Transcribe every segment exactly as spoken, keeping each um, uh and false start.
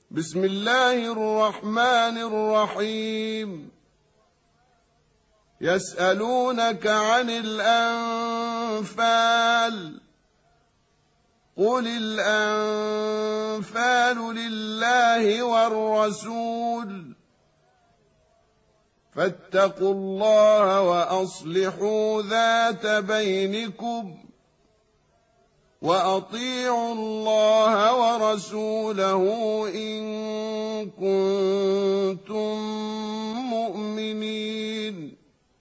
بسم الله الرحمن الرحيم. يسألونك عن الأنفال قل الأنفال لله والرسول فاتقوا الله وأصلحوا ذات بينكم وأطيعوا الله ورسوله إن كنتم مؤمنين.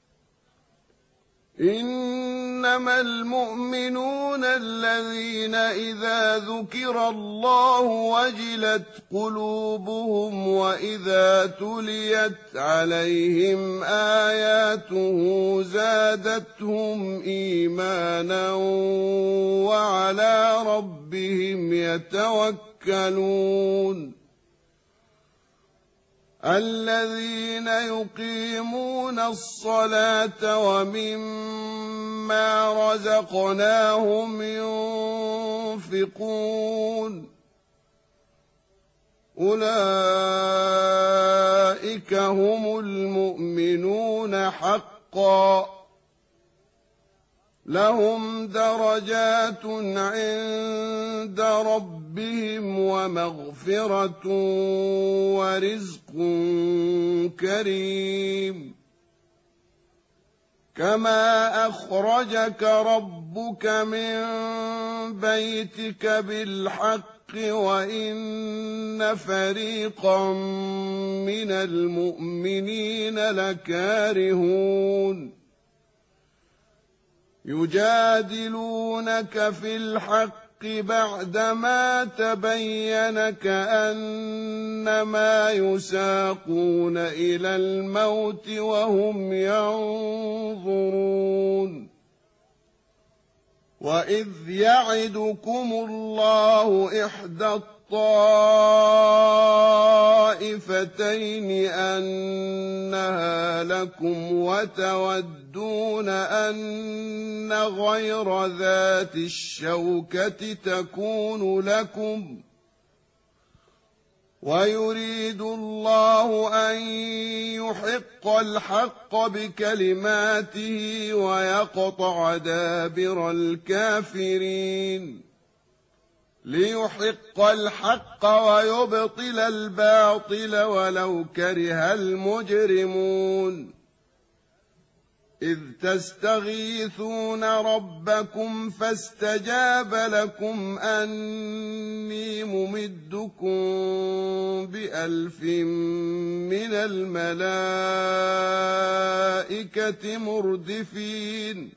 إنما المؤمنون الذين إذا ذكر الله وجلت قلوبهم وإذا تليت عليهم آياته زادتهم إيمانا وعلى ربهم يتوكلون. الذين يقيمون الصلاة ومما رزقناهم ينفقون أولئك هم المؤمنون حقا لهم درجات عند ربهم ومغفرة ورزق كريم. كما أخرجك ربك من بيتك بالحق وإن فريقا من المؤمنين لكارهون يجادلونك في الحق بعدما تبين كأنما يساقون إلى الموت وهم ينظرون. وإذ يعدكم الله إحدى الطائفتين أنها لكم وتودون أن غير ذات الشوكة تكون لكم ويريد الله أن يحق الحق بكلماته ويقطع دابر الكافرين ليحق الحق ويبطل الباطل ولو كره المجرمون. إذ تستغيثون ربكم فاستجاب لكم أني ممدكم بألف من الملائكة مردفين.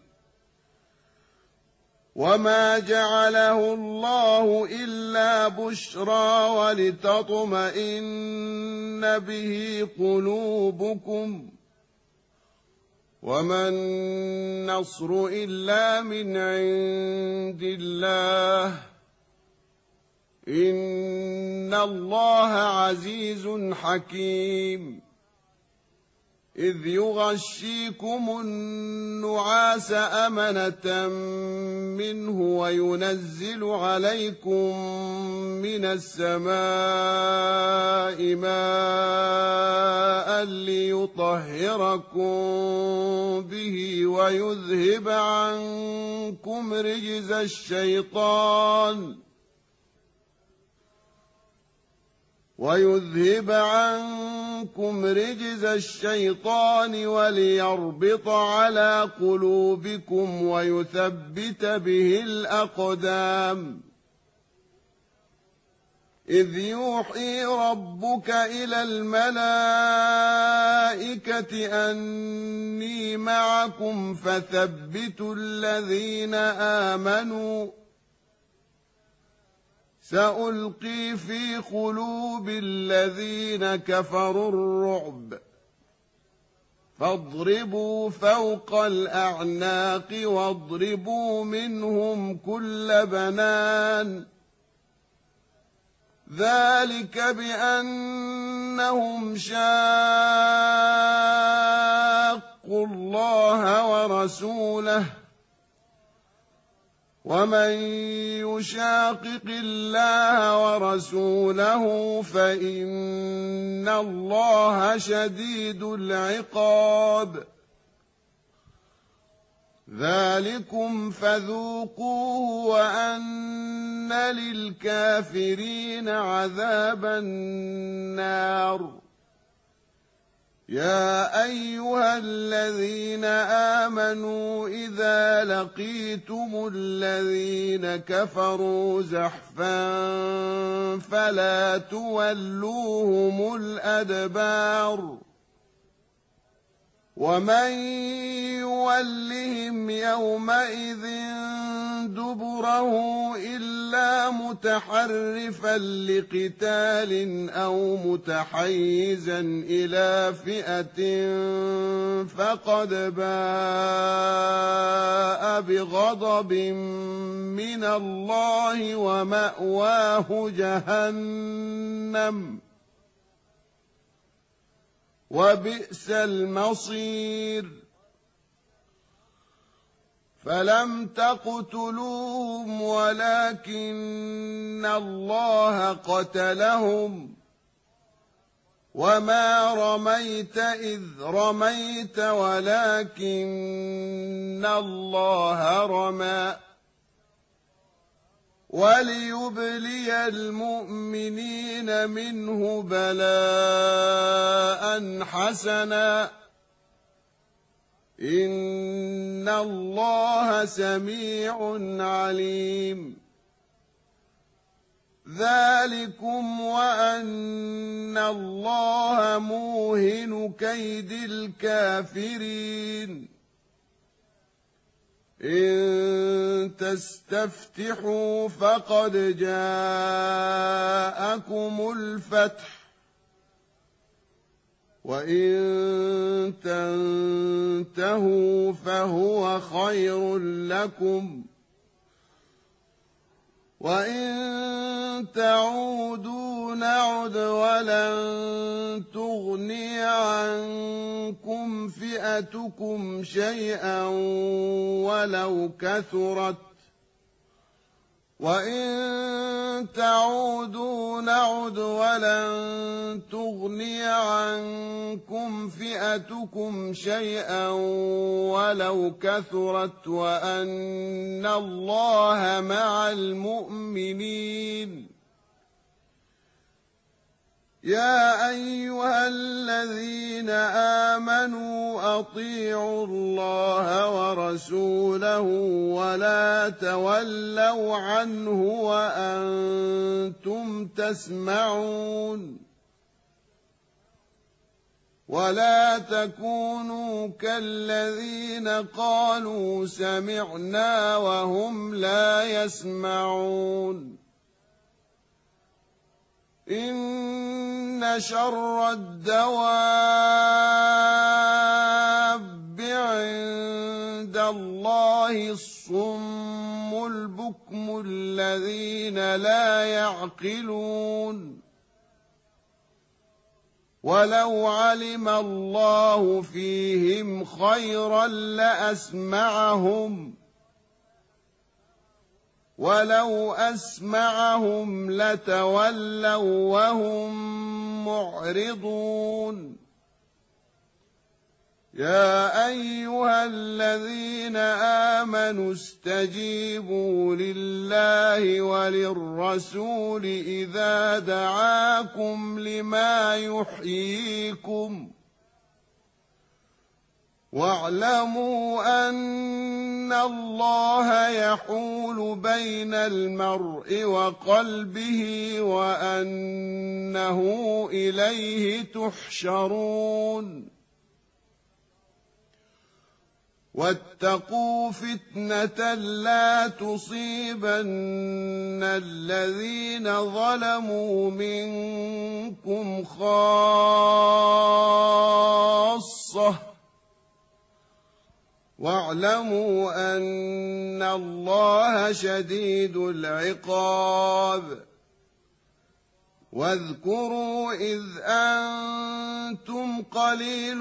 وما جعله الله إلا بشرى ولتطمئن به قلوبكم وما النصر إلا من عند الله إن الله عزيز حكيم. إذ يغشيكم النعاس أمنة منه وينزل عليكم من السماء ماء ليطهركم به ويذهب عنكم رجز الشيطان ويذهب عنكم رجز الشيطان وليربط على قلوبكم ويثبت به الأقدام. إذ يوحي ربك إلى الملائكة أني معكم فثبتوا الذين آمنوا سألقي في قلوب الذين كفروا الرعب فاضربوا فوق الأعناق واضربوا منهم كل بنان. ذلك بأنهم شاقوا الله ورسوله ومن يشاقق الله ورسوله فإن الله شديد العقاب. ذلكم فذوقوه وأن للكافرين عذاب النار. يا أيها الذين آمنوا إذا لقيتم الذين كفروا زحفا فلا تولوهم الأدبار. ومن يولهم يومئذ دبره إلا متحرفا لقتال أو متحيزا إلى فئة فقد باء بغضب من الله ومأواه جهنم وبئس المصير. فلم تقتلوهم ولكن الله قتلهم وما رميت إذ رميت ولكن الله رمى وليبلي المؤمنين منه بلاء حسنا إن الله سميع عليم. ذلكم وأن الله موهن كيد الكافرين. إن تستفتحوا فقد جاءكم الفتح وإن تنتهوا فهو خير لكم وإن تعودوا نعد ولن تغني عنكم فئتكم شيئا ولو كثرت وإن تعودوا نعد ولن تغني عنكم فئتكم شيئا ولو كثرت وأن الله مع المؤمنين. يا أيها الذين آمنوا أطيعوا الله ورسوله ولا تولوا عنه وأنتم تسمعون. ولا تكونوا كالذين قالوا سمعنا وهم لا يسمعون. إن شر الدواب عند الله الصم البكم الذين لا يعقلون. ولو علم الله فيهم خيرا لأسمعهم ولو أسمعهم لتولوا وهم معرضون. يا أيها الذين آمنوا استجيبوا لله وللرسول إذا دعاكم لما يحييكم واعلموا أن الله يحول بين المرء وقلبه وأنه إليه تحشرون. واتقوا فتنة لا تصيبن الذين ظلموا منكم خاصة واعلموا أن الله شديد العقاب. واذكروا إذ أنتم قليل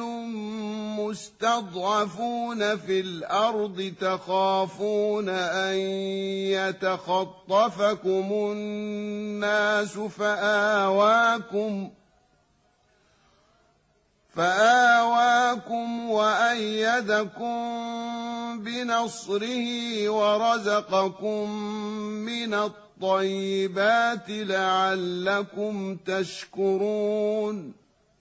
مستضعفون في الأرض تخافون أن يتخطفكم الناس فآواكم فآواكم وأيدكم بنصره ورزقكم من الطيبات لعلكم تشكرون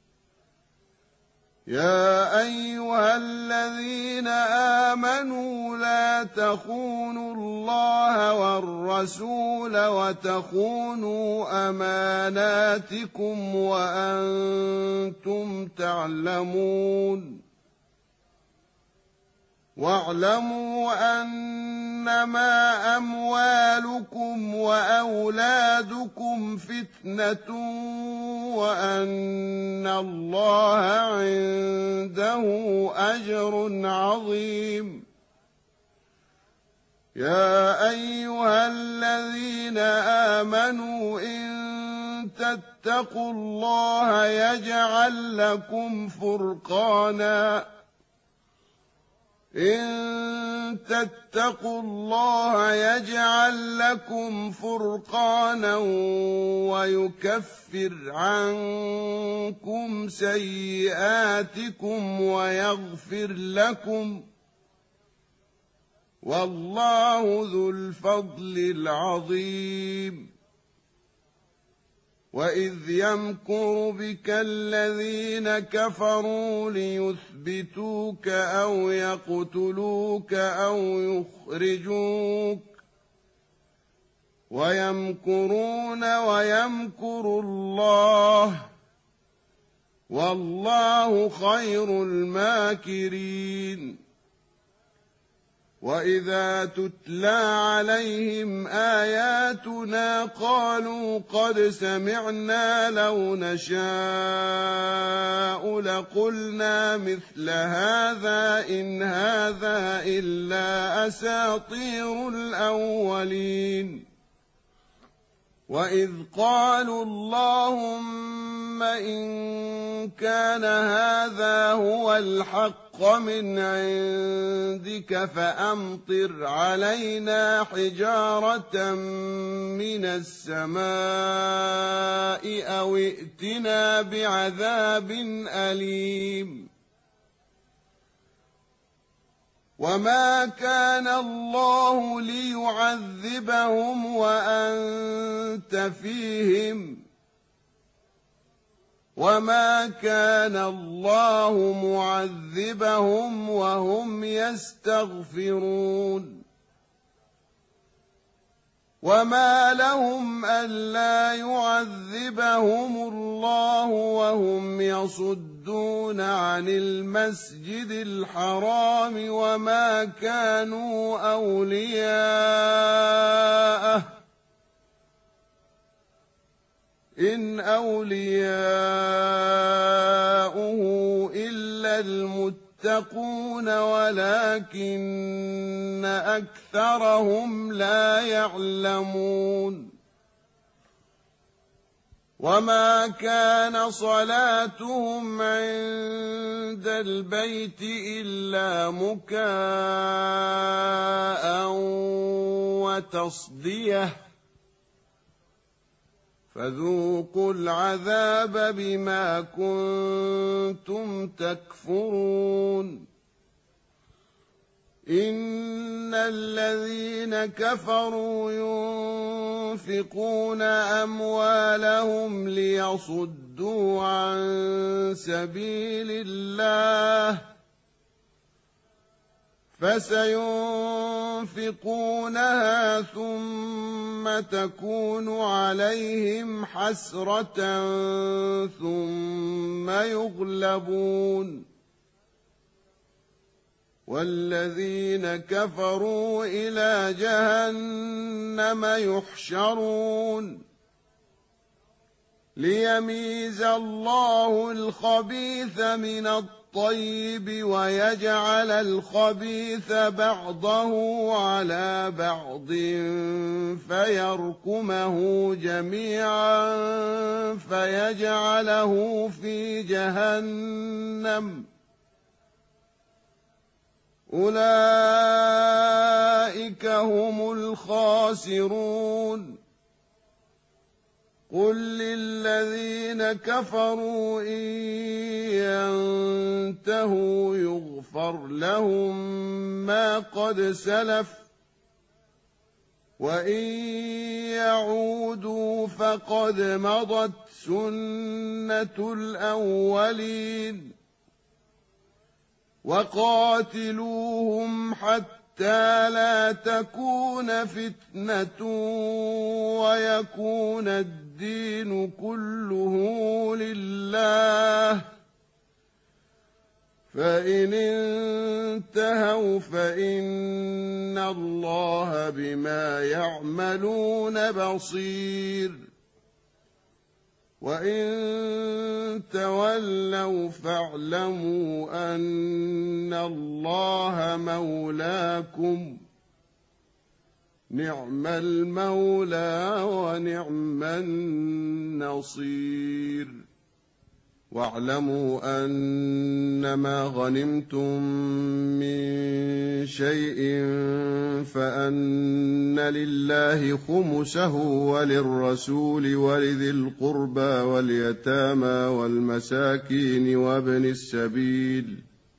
يا أيها الذين آمنوا لا تخونوا الله والرسول وتخونوا أماناتكم وأنتم تعلمون واعلموا أنما أموالكم وأولادكم فتنة وأن الله عنده أجر عظيم يا أيها الذين آمنوا إن تتقوا الله يجعل لكم فرقانا إن تتقوا الله يجعل لكم فرقانا ويكفر عنكم سيئاتكم ويغفر لكم والله ذو الفضل العظيم وإذ يمكر بك الذين كفروا ليثبتوك أو يقتلوك أو يخرجوك ويمكرون ويمكر الله والله خير الماكرين وإذا تتلى عليهم آياتنا قالوا قد سمعنا لو نشاء لقلنا مثل هذا إن هذا إلا أساطير الأولين وإذ قالوا اللهم إن كان هذا هو الحق من عندك فأمطر علينا حجارة من السماء أو ائتنا بعذاب أليم وما كان الله ليعذبهم وأنت فيهم وما كان الله معذبهم وهم يستغفرون وما لهم ألا يعذبهم الله وهم يصدون عن المسجد الحرام وما كانوا أولياءه إن أولياؤه إلا المتقون ولكن أكثرهم لا يعلمون وما كان صلاتهم عند البيت إلا مكاء وتصديه فذوقوا العذاب بما كنتم تكفرون إن الذين كفروا ينفقون أموالهم ليصدوا عن سبيل الله فسينفقونها ثم تكون عليهم حسرة ثم يغلبون والذين كفروا إلى جهنم يحشرون ليميز الله الخبيث من الطيب ويجعل الخبيث بعضه على بعض فيركمه جميعا فيجعله في جهنم أولئك هم الخاسرون قل للذين كفروا إن ينتهوا يغفر لهم ما قد سلف وإن يعودوا فقد مضت سنة الأولين وقاتلوهم حتى لا تكون فتنة ويكون الدين كله لله فإن انتهوا فإن الله بما يعملون بصير وإن تولوا فاعلموا أن الله مولاكم نعم المولى ونعم النصير واعلموا أنما غنمتم من شيء فأن لله خمسه وللرسول ولذي القربى واليتامى والمساكين وابن السبيل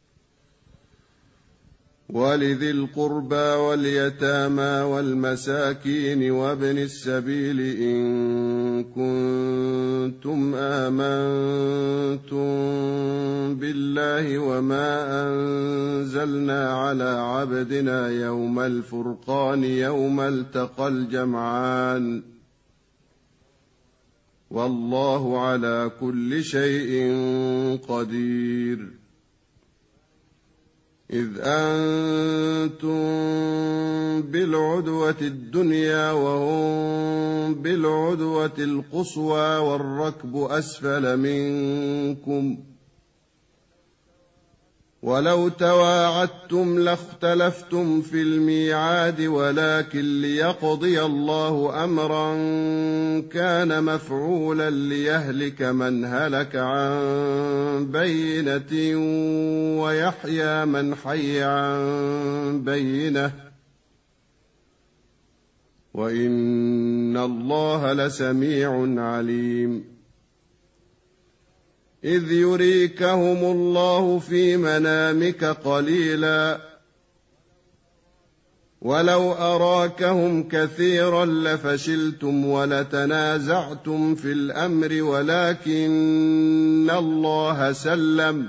ولذي القربى واليتامى والمساكين وابن السبيل إن كنتم آمنتم بالله وما أنزلنا على عبدنا يوم الفرقان يوم التقى الجمعان والله على كل شيء قدير إذ أنتم بالعدوة الدنيا وهم بالعدوة القصوى والركب أسفل منكم ولو تواعدتم لاختلفتم في الميعاد ولكن ليقضي الله أمرا كان مفعولا ليهلك من هلك عن بينة ويحيى من حي عن بينة وإن الله لسميع عليم إذ يريكهم الله في منامك قليلا ولو أراكهم كثيرا لفشلتم ولتنازعتم في الأمر ولكن الله سلم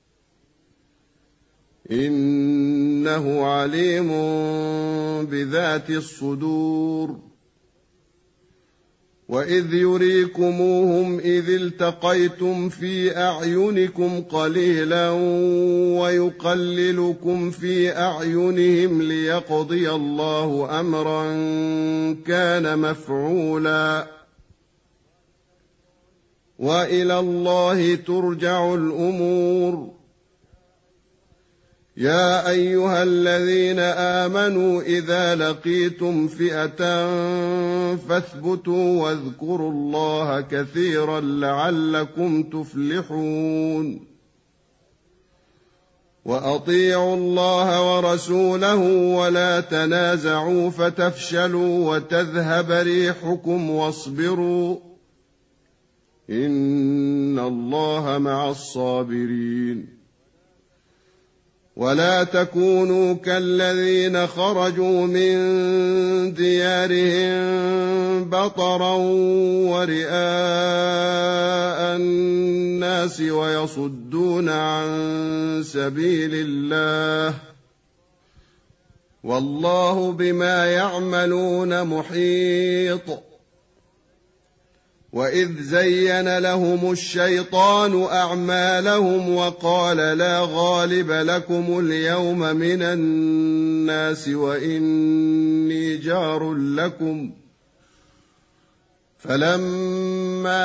إنه عليم بذات الصدور وإذ يريكموهم إذ التقيتم في أعينكم قليلا ويقللكم في أعينهم ليقضي الله أمرا كان مفعولا وإلى الله ترجع الأمور يا أيها الذين آمنوا إذا لقيتم فئة فاثبتوا واذكروا الله كثيرا لعلكم تفلحون وأطيعوا الله ورسوله ولا تنازعوا فتفشلوا وتذهب ريحكم واصبروا إن الله مع الصابرين ولا تكونوا كالذين خرجوا من ديارهم بطرا ورئاء الناس ويصدون عن سبيل الله والله بما يعملون محيط وإذ زين لهم الشيطان أعمالهم وقال لا غالب لكم اليوم من الناس وإني جار لكم فلما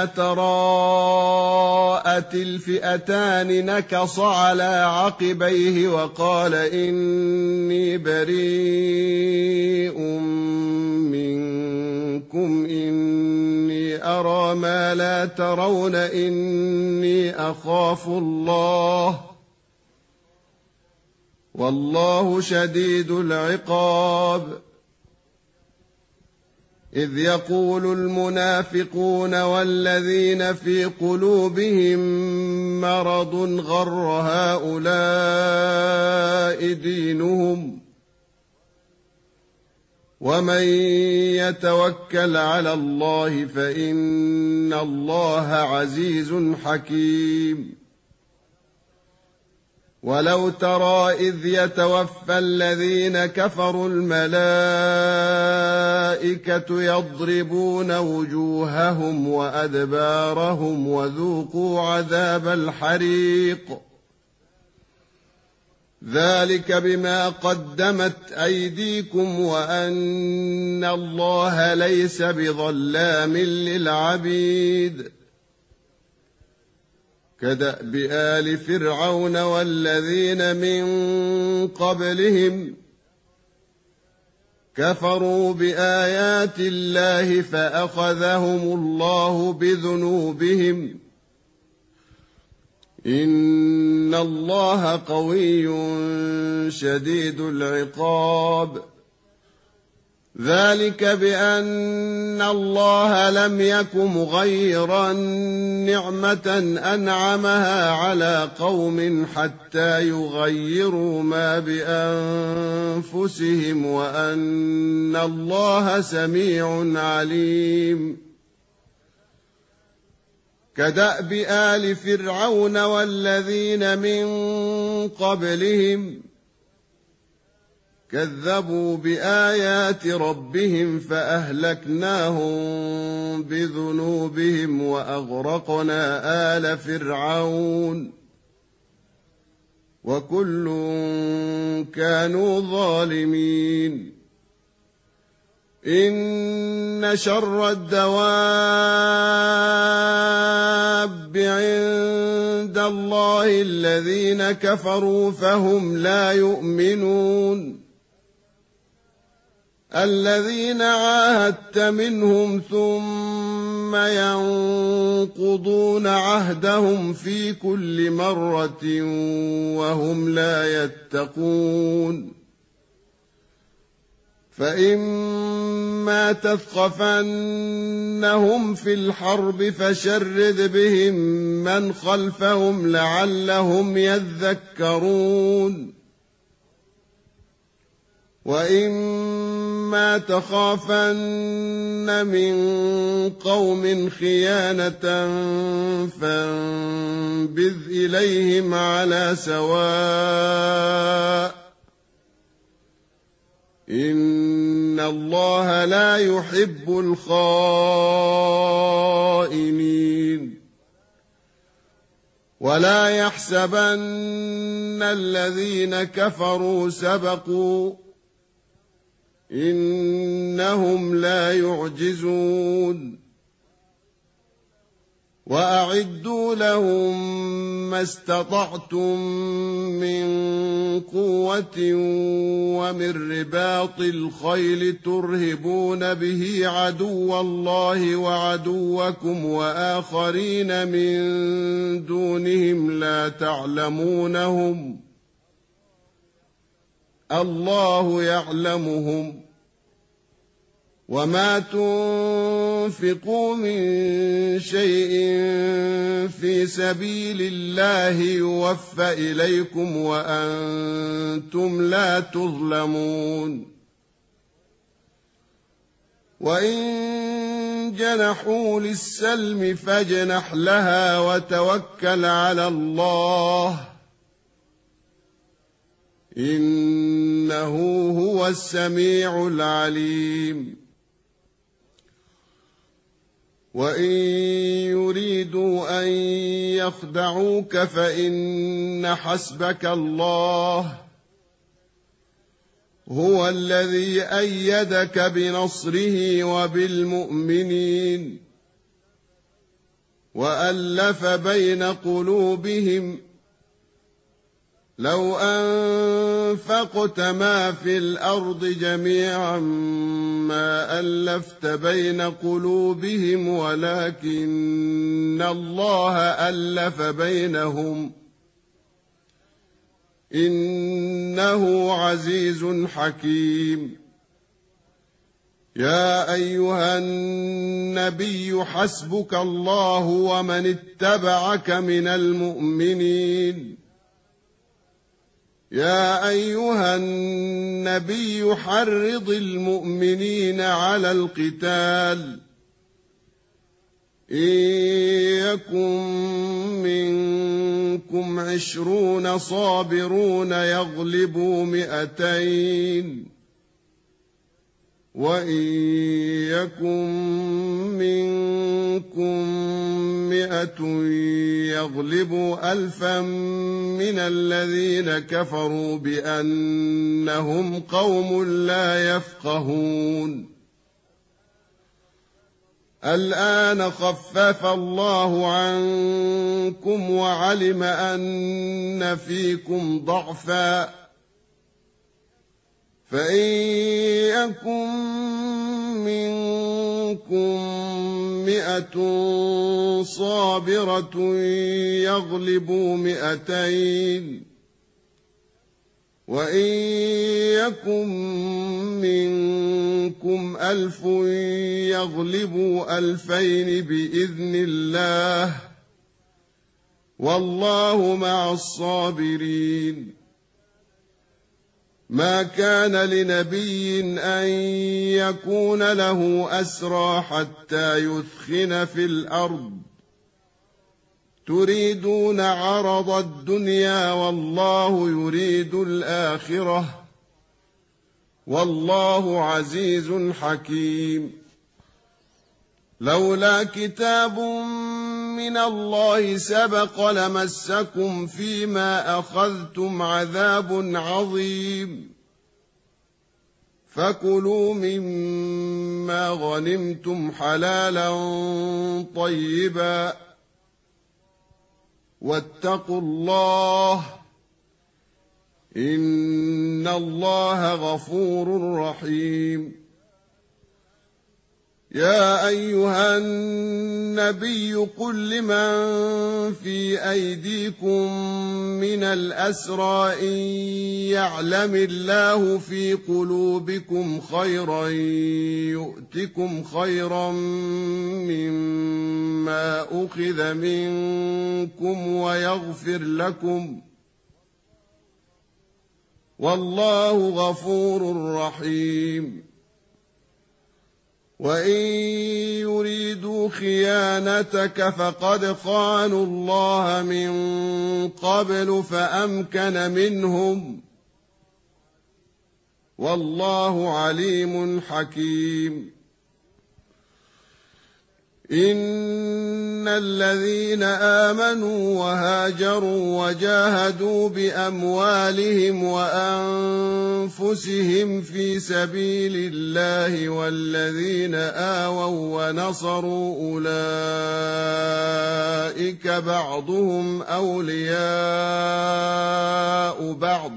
تراءت الفئتان نكص على عقبيه وقال إني بريء منكم منكم إني أرى ما لا ترون إني أخاف الله والله شديد العقاب إذ يقول المنافقون والذين في قلوبهم مرض غر هؤلاء دينهم ومن يتوكل على الله فإن الله عزيز حكيم ولو ترى إذ يتوفى الذين كفروا الملائكة يضربون وجوههم وأدبارهم وذوقوا عذاب الحريق ذلك بما قدمت أيديكم وأن الله ليس بظلام للعبيد كدأب آل فرعون والذين من قبلهم كفروا بآيات الله فأخذهم الله بذنوبهم إن الله قوي شديد العقاب ذلك بأن الله لم يك مغيرا نعمة أنعمها على قوم حتى يغيروا ما بأنفسهم وأن الله سميع عليم كدأب آل فرعون والذين من قبلهم كذبوا بآيات ربهم فأهلكناهم بذنوبهم وأغرقنا آل فرعون وكل كانوا ظالمين إن شر الدواب عند الله الذين كفروا فهم لا يؤمنون الذين عاهدت منهم ثم ينقضون عهدهم في كل مرة وهم لا يتقون فإما تثقفنهم في الحرب فشرد بهم من خلفهم لعلهم يذكرون وإما تخافن من قوم خيانة فانبذ إليهم على سواء إن الله لا يحب الخائنين ولا يحسبن الذين كفروا سبقوا إنهم لا يعجزون وأعدوا لهم ما استطعتم من قوة ومن رباط الخيل ترهبون به عدو الله وعدوكم وآخرين من دونهم لا تعلمونهم الله يعلمهم وما تنفقوا من شيء في سبيل الله يوفى إليكم وأنتم لا تظلمون وإن جنحوا للسلم فاجنح لها وتوكل على الله إنه هو السميع العليم وإن يريدوا أن يخدعوك فإن حسبك الله هو الذي أيدك بنصره وبالمؤمنين وألف بين قلوبهم لو أنفقت ما في الأرض جميعا ما ألفت بين قلوبهم ولكن الله ألف بينهم إنه عزيز حكيم. يا أيها النبي حسبك الله ومن اتبعك من المؤمنين. يا أيها النبي حرض المؤمنين على القتال إن يكن منكم عشرون صابرون يغلبوا مئتين وإن يكن منكم مئة يغلبوا ألفا من الذين كفروا بأنهم قوم لا يفقهون. الآن خفف الله عنكم وعلم أن فيكم ضعفا فإن يكن منكم مئة صابرة يغلبوا مئتين وإن يكن منكم ألف يغلبوا ألفين بإذن الله والله مع الصابرين. ما كان لنبي أن يكون له أسرى حتى يثخن في الأرض تريدون عرض الدنيا والله يريد الآخرة والله عزيز حكيم. لولا كتاب من الله سبق لمسكم فيما أخذتم عذاب عظيم. فكلوا مما غنمتم حلالا طيبا واتقوا الله إن الله غفور رحيم. يا أيها النبي قل لمن في أيديكم من الأسرى إن يعلم الله في قلوبكم خيرا يؤتكم خيرا مما أخذ منكم ويغفر لكم والله غفور رحيم. وإن يريدوا خيانتك فقد خانوا الله من قبل فأمكن منهم والله عليم حكيم. إن الذين آمنوا وهاجروا وجاهدوا بأموالهم وأنفسهم في سبيل الله والذين آووا ونصروا أولئك بعضهم أولياء بعض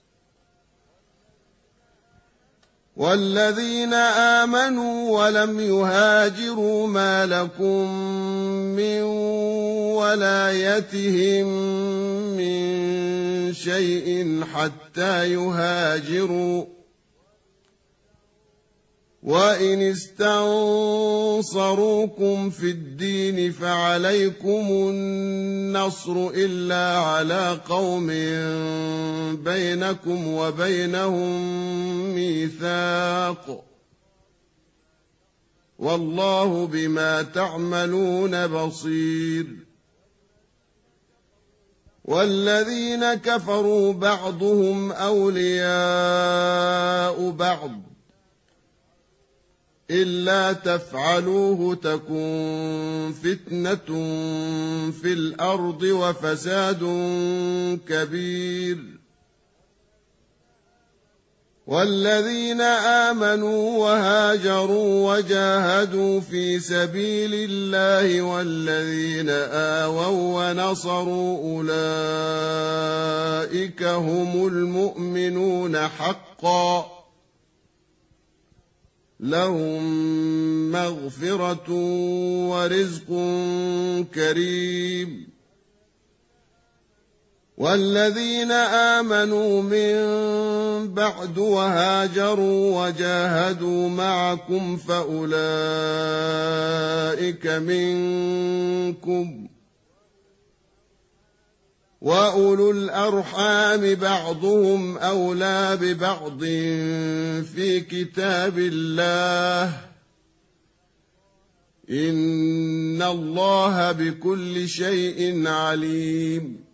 والذين آمنوا ولم يهاجروا ما لكم من ولايتهم من شيء حتى يهاجروا وإن استنصروكم في الدين فعليكم النصر إلا على قوم بينكم وبينهم ميثاق والله بما تعملون بصير. والذين كفروا بعضهم أولياء بعض إلا تفعلوه تكن فتنة في الأرض وفساد كبير. والذين آمنوا وهاجروا وجاهدوا في سبيل الله والذين آووا ونصروا أولئك هم المؤمنون حقا لهم مغفرة ورزق كريم. والذين آمنوا من بعد وهاجروا وجاهدوا معكم فأولئك منكم وأولو الأرحام بعضهم أولى ببعض في كتاب الله إن الله بكل شيء عليم.